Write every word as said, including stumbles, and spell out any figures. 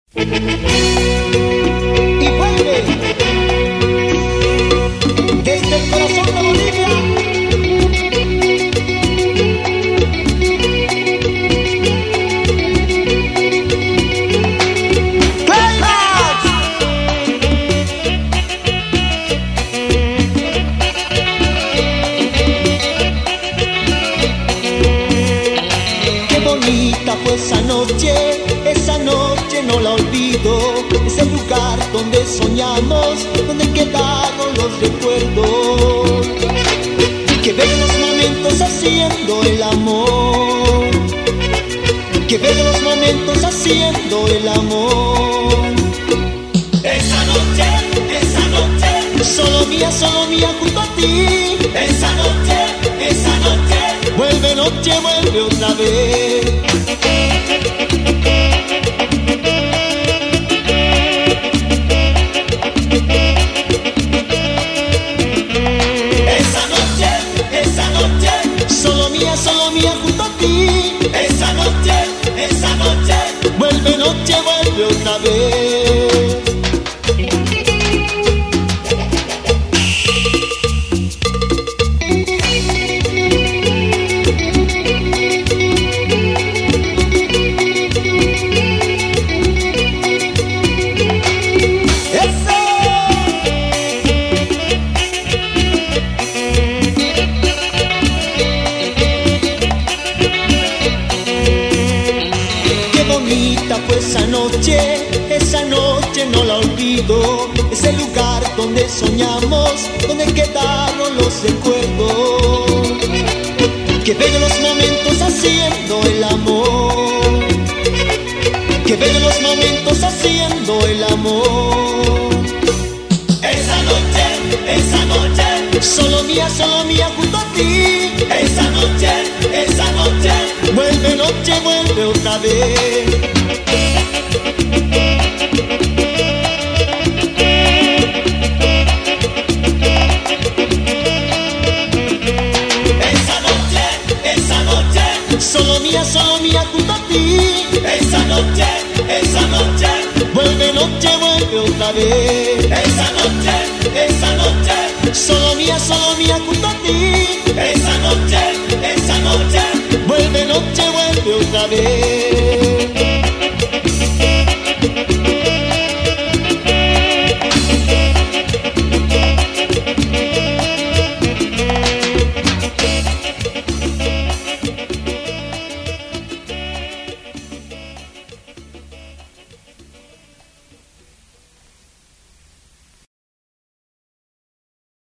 Y vuelve desde el corazón de Bolivia. ¡Playback! Qué bonita fue esa noche, esa noche no la olvido. Es el lugar donde soñamos, donde quedaron los recuerdos. Que bellos los momentos haciendo el amor. Que bellos los momentos haciendo el amor. Esa noche, esa noche, Solo mía, solo mía junto a ti. esa noche, esa noche, Vuelve noche, vuelve otra vez. esa noche, esa noche, Solo mía, solo mía junto a ti. esa noche, esa noche. Vuelve noche, vuelve otra vez. ¡Eso! Qué bonita fue esa noche, esa noche no la olvido. Es el lugar donde soñamos, donde quedaron los recuerdos. Qué bellos los momentos haciendo el amor. Qué bellos los momentos haciendo el amor. Esa noche, esa noche, Solo mía, solo mía junto a ti. esa noche, esa noche. Vuelve noche, vuelve otra vez. Esa noche, esa noche, Solo mía, solo mía junto a ti. esa noche, esa noche. Vuelve noche, vuelve otra vez.